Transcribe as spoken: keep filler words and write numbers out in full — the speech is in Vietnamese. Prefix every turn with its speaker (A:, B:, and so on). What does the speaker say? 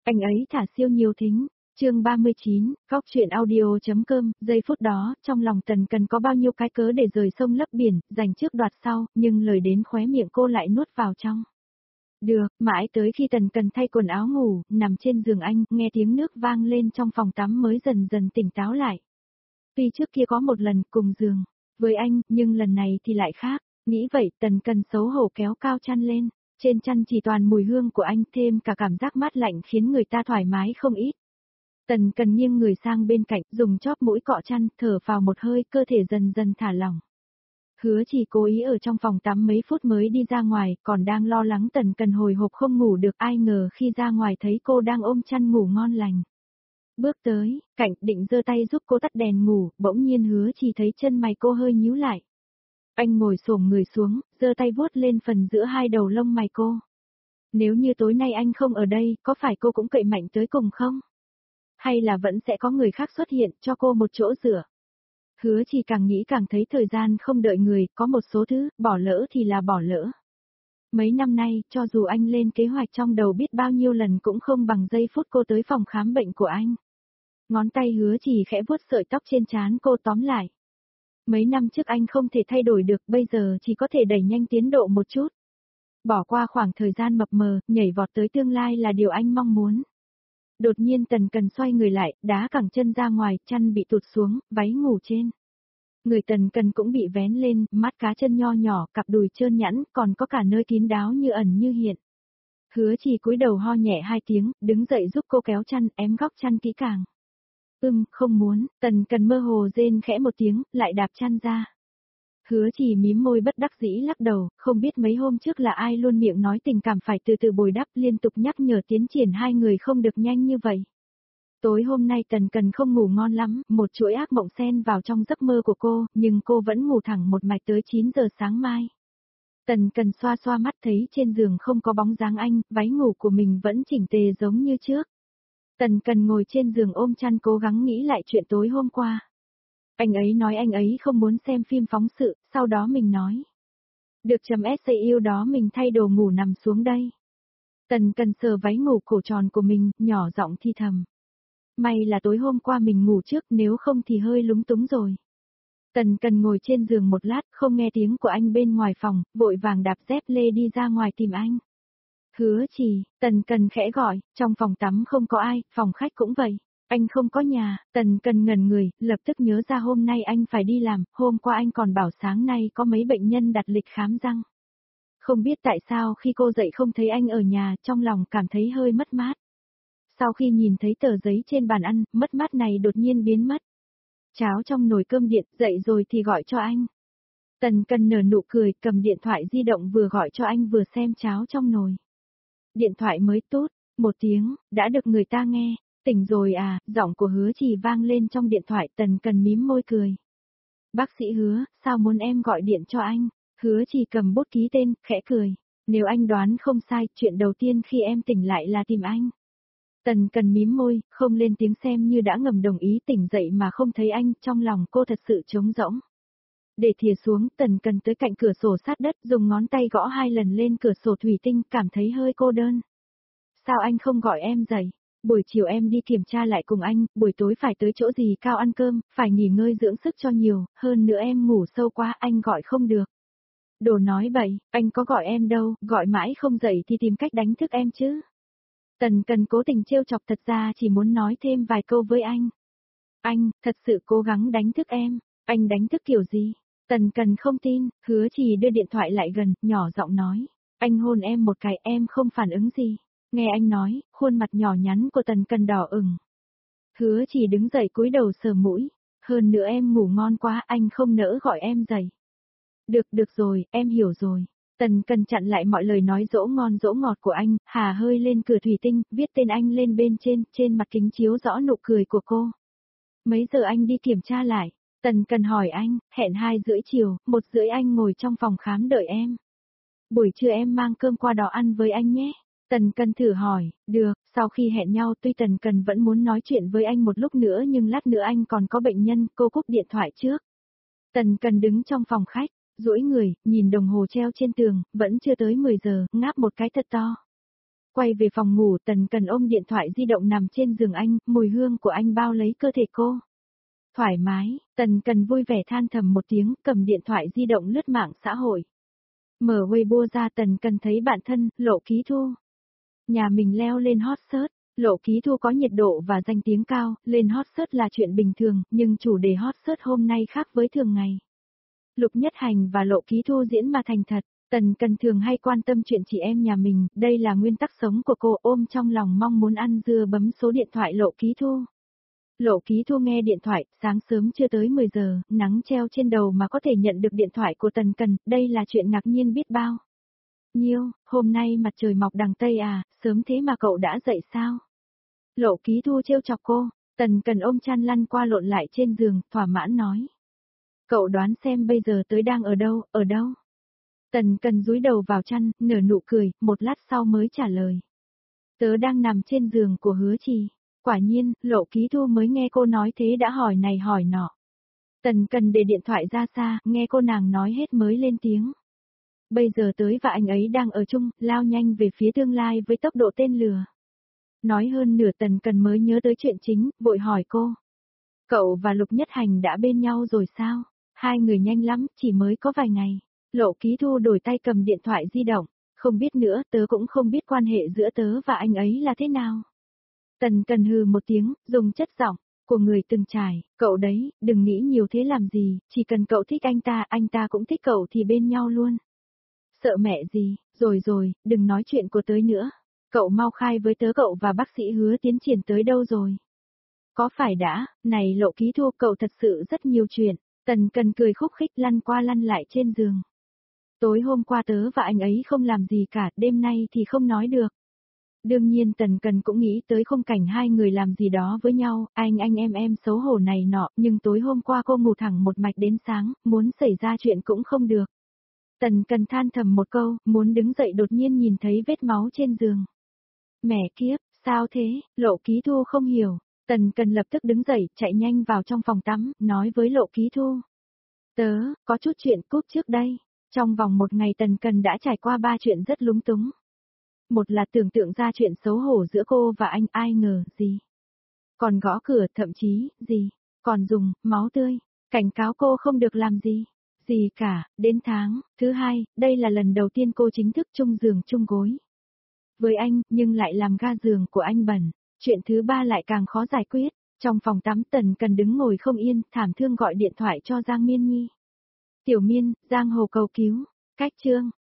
A: Anh ấy thả siêu nhiều thính. Chương ba mươi chín, góc truyện audio.com, giây phút đó, trong lòng Tần Cần có bao nhiêu cái cớ để rời sông lấp biển, giành trước đoạt sau, nhưng lời đến khóe miệng cô lại nuốt vào trong. Được, mãi tới khi Tần Cần thay quần áo ngủ, nằm trên giường anh, nghe tiếng nước vang lên trong phòng tắm mới dần dần tỉnh táo lại. Tuy trước kia có một lần cùng giường với anh, nhưng lần này thì lại khác. Nghĩ vậy, Tần Cần xấu hổ kéo cao chăn lên. Trên chăn chỉ toàn mùi hương của anh, thêm cả cảm giác mát lạnh khiến người ta thoải mái không ít. Tần Cần nghiêng người sang bên cạnh, dùng chóp mũi cọ chăn, thở vào một hơi, cơ thể dần dần thả lỏng. Hứa chỉ cố ý ở trong phòng tắm mấy phút mới đi ra ngoài, còn đang lo lắng Tần Cần hồi hộp không ngủ được, ai ngờ khi ra ngoài thấy cô đang ôm chăn ngủ ngon lành. Bước tới, cạnh định giơ tay giúp cô tắt đèn ngủ, bỗng nhiên Hứa chỉ thấy chân mày cô hơi nhíu lại. Anh ngồi xổm người xuống, giơ tay vuốt lên phần giữa hai đầu lông mày cô. Nếu như tối nay anh không ở đây, có phải cô cũng cậy mạnh tới cùng không? Hay là vẫn sẽ có người khác xuất hiện cho cô một chỗ dựa? Hứa chỉ càng nghĩ càng thấy thời gian không đợi người, có một số thứ, bỏ lỡ thì là bỏ lỡ. Mấy năm nay, cho dù anh lên kế hoạch trong đầu biết bao nhiêu lần cũng không bằng giây phút cô tới phòng khám bệnh của anh. Ngón tay Hứa chỉ khẽ vuốt sợi tóc trên trán cô, tóm lại. Mấy năm trước anh không thể thay đổi được, bây giờ chỉ có thể đẩy nhanh tiến độ một chút. Bỏ qua khoảng thời gian mập mờ, nhảy vọt tới tương lai là điều anh mong muốn. Đột nhiên Tần Cần xoay người lại, đá cẳng chân ra ngoài, chăn bị tụt xuống, váy ngủ trên. Người Tần Cần cũng bị vén lên, mắt cá chân nho nhỏ, cặp đùi trơn nhẵn, còn có cả nơi kín đáo như ẩn như hiện. Hứa chỉ cúi đầu ho nhẹ hai tiếng, đứng dậy giúp cô kéo chăn, ém góc chăn kỹ càng. Ừm, không muốn, Tần Cần mơ hồ rên khẽ một tiếng, lại đạp chăn ra. Hứa chỉ mím môi bất đắc dĩ lắc đầu, không biết mấy hôm trước là ai luôn miệng nói tình cảm phải từ từ bồi đắp, liên tục nhắc nhở tiến triển hai người không được nhanh như vậy. Tối hôm nay Tần Cần không ngủ ngon lắm, một chuỗi ác mộng xen vào trong giấc mơ của cô, nhưng cô vẫn ngủ thẳng một mạch tới chín giờ sáng mai. Tần Cần xoa xoa mắt thấy trên giường không có bóng dáng anh, váy ngủ của mình vẫn chỉnh tề giống như trước. Tần Cần ngồi trên giường ôm chăn cố gắng nghĩ lại chuyện tối hôm qua. Anh ấy nói anh ấy không muốn xem phim phóng sự, sau đó mình nói. Được chấm ét a yêu đó mình thay đồ ngủ nằm xuống đây. Tần Cần sờ váy ngủ cổ tròn của mình, nhỏ giọng thi thầm. May là tối hôm qua mình ngủ trước, nếu không thì hơi lúng túng rồi. Tần Cần ngồi trên giường một lát, không nghe tiếng của anh bên ngoài phòng, vội vàng đạp dép lê đi ra ngoài tìm anh. Hứa chỉ, Tần Cần khẽ gọi, trong phòng tắm không có ai, phòng khách cũng vậy. Anh không có nhà, Tần Cần ngẩn người, lập tức nhớ ra hôm nay anh phải đi làm, hôm qua anh còn bảo sáng nay có mấy bệnh nhân đặt lịch khám răng. Không biết tại sao khi cô dậy không thấy anh ở nhà, trong lòng cảm thấy hơi mất mát. Sau khi nhìn thấy tờ giấy trên bàn ăn, mất mát này đột nhiên biến mất. Cháo trong nồi cơm điện, dậy rồi thì gọi cho anh. Tần Cần nở nụ cười, cầm điện thoại di động vừa gọi cho anh vừa xem cháo trong nồi. Điện thoại mới tốt, một tiếng, đã được người ta nghe. Tỉnh rồi à, giọng của Hứa Chỉ vang lên trong điện thoại. Tần Cần mím môi cười. Bác sĩ Hứa, sao muốn em gọi điện cho anh? Hứa Chỉ cầm bút ký tên, khẽ cười. Nếu anh đoán không sai, chuyện đầu tiên khi em tỉnh lại là tìm anh. Tần Cần mím môi, không lên tiếng xem như đã ngầm đồng ý. Tỉnh dậy mà không thấy anh, trong lòng cô thật sự trống rỗng. Để thìa xuống, Tần Cần tới cạnh cửa sổ sát đất, dùng ngón tay gõ hai lần lên cửa sổ thủy tinh, cảm thấy hơi cô đơn. Sao anh không gọi em dậy? Buổi chiều em đi kiểm tra lại cùng anh, buổi tối phải tới chỗ gì cao ăn cơm, phải nghỉ ngơi dưỡng sức cho nhiều, hơn nữa em ngủ sâu quá, anh gọi không được. Đồ nói bậy, anh có gọi em đâu, gọi mãi không dậy thì tìm cách đánh thức em chứ. Tần Cần cố tình trêu chọc, thật ra chỉ muốn nói thêm vài câu với anh. Anh, thật sự cố gắng đánh thức em, anh đánh thức kiểu gì? Tần Cần không tin, Hứa Chỉ đưa điện thoại lại gần, nhỏ giọng nói. Anh hôn em một cái, em không phản ứng gì. Nghe anh nói, khuôn mặt nhỏ nhắn của Tần Cần đỏ ửng. Hứa Chỉ đứng dậy cúi đầu sờ mũi. Hơn nữa em ngủ ngon quá, anh không nỡ gọi em dậy. Được, được rồi, em hiểu rồi. Tần Cần chặn lại mọi lời nói dỗ ngon dỗ ngọt của anh, hà hơi lên cửa thủy tinh, viết tên anh lên bên trên, trên mặt kính chiếu rõ nụ cười của cô. Mấy giờ anh đi kiểm tra lại? Tần Cần hỏi anh, hẹn hai rưỡi chiều, một rưỡi anh ngồi trong phòng khám đợi em. Buổi trưa em mang cơm qua đó ăn với anh nhé. Tần Cần thử hỏi, được, sau khi hẹn nhau tuy Tần Cần vẫn muốn nói chuyện với anh một lúc nữa nhưng lát nữa anh còn có bệnh nhân, cô cúp điện thoại trước. Tần Cần đứng trong phòng khách, duỗi người, nhìn đồng hồ treo trên tường, vẫn chưa tới mười giờ, ngáp một cái thật to. Quay về phòng ngủ, Tần Cần ôm điện thoại di động nằm trên giường anh, mùi hương của anh bao lấy cơ thể cô. Thoải mái, Tần Cần vui vẻ than thầm một tiếng, cầm điện thoại di động lướt mạng xã hội. Mở Weibo ra, Tần Cần thấy bạn thân, Lộ Ký Thu. Nhà mình leo lên hot search, Lộ Ký Thu có nhiệt độ và danh tiếng cao, lên hot search là chuyện bình thường, nhưng chủ đề hot search hôm nay khác với thường ngày. Lục Nhất Hành và Lộ Ký Thu diễn mà thành thật, Tần Cần thường hay quan tâm chuyện chị em nhà mình, đây là nguyên tắc sống của cô, ôm trong lòng mong muốn ăn dưa bấm số điện thoại Lộ Ký Thu. Lộ Ký Thu nghe điện thoại, sáng sớm chưa tới mười giờ, nắng treo trên đầu mà có thể nhận được điện thoại của Tần Cần, đây là chuyện ngạc nhiên biết bao. Nhiêu, hôm nay mặt trời mọc đằng Tây à, sớm thế mà cậu đã dậy sao? Lộ Ký Thu trêu chọc cô, Tần Cần ôm chăn lăn qua lộn lại trên giường, thỏa mãn nói. Cậu đoán xem bây giờ tới đang ở đâu, ở đâu? Tần Cần dúi đầu vào chăn, nở nụ cười, một lát sau mới trả lời. Tớ đang nằm trên giường của Hứa Trì. Quả nhiên, Lộ Ký Thu mới nghe cô nói thế đã hỏi này hỏi nọ. Tần Cần để điện thoại ra xa, nghe cô nàng nói hết mới lên tiếng. Bây giờ tới và anh ấy đang ở chung, lao nhanh về phía tương lai với tốc độ tên lửa. Nói hơn nửa Tần Cần mới nhớ tới chuyện chính, vội hỏi cô. Cậu và Lục Nhất Hành đã bên nhau rồi sao? Hai người nhanh lắm, chỉ mới có vài ngày. Lộ Ký Thu đổi tay cầm điện thoại di động. Không biết nữa, tớ cũng không biết quan hệ giữa tớ và anh ấy là thế nào. Tần Cần hừ một tiếng, dùng chất giọng của người từng trải, cậu đấy, đừng nghĩ nhiều thế làm gì, chỉ cần cậu thích anh ta, anh ta cũng thích cậu thì bên nhau luôn. Sợ mẹ gì, rồi rồi, đừng nói chuyện của tớ nữa. Cậu mau khai với tớ cậu và bác sĩ Hứa tiến triển tới đâu rồi. Có phải đã, này Lộ Ký Thu, cậu thật sự rất nhiều chuyện. Tần Cần cười khúc khích lăn qua lăn lại trên giường. Tối hôm qua tớ và anh ấy không làm gì cả, đêm nay thì không nói được. Đương nhiên Tần Cần cũng nghĩ tới khung cảnh hai người làm gì đó với nhau, anh anh em em xấu hổ này nọ, nhưng tối hôm qua cô ngủ thẳng một mạch đến sáng, muốn xảy ra chuyện cũng không được. Tần Cần than thầm một câu, muốn đứng dậy đột nhiên nhìn thấy vết máu trên giường. Mẹ kiếp, sao thế, Lộ Ký Thu không hiểu. Tần Cần lập tức đứng dậy, chạy nhanh vào trong phòng tắm, nói với Lộ Ký Thu. Tớ, có chút chuyện cúp trước đây. Trong vòng một ngày Tần Cần đã trải qua ba chuyện rất lúng túng. Một là tưởng tượng ra chuyện xấu hổ giữa cô và anh, ai ngờ, gì. Còn gõ cửa, thậm chí, gì. Còn dùng, máu tươi, cảnh cáo cô không được làm gì. Gì cả, đến tháng, thứ hai, đây là lần đầu tiên cô chính thức chung giường chung gối. Với anh, nhưng lại làm ga giường của anh bẩn. Chuyện thứ ba lại càng khó giải quyết. Trong phòng tắm Tần Cần đứng ngồi không yên, thảm thương gọi điện thoại cho Giang Miên Nhi. Tiểu Miên, Giang Hồ cầu cứu. Cách chương.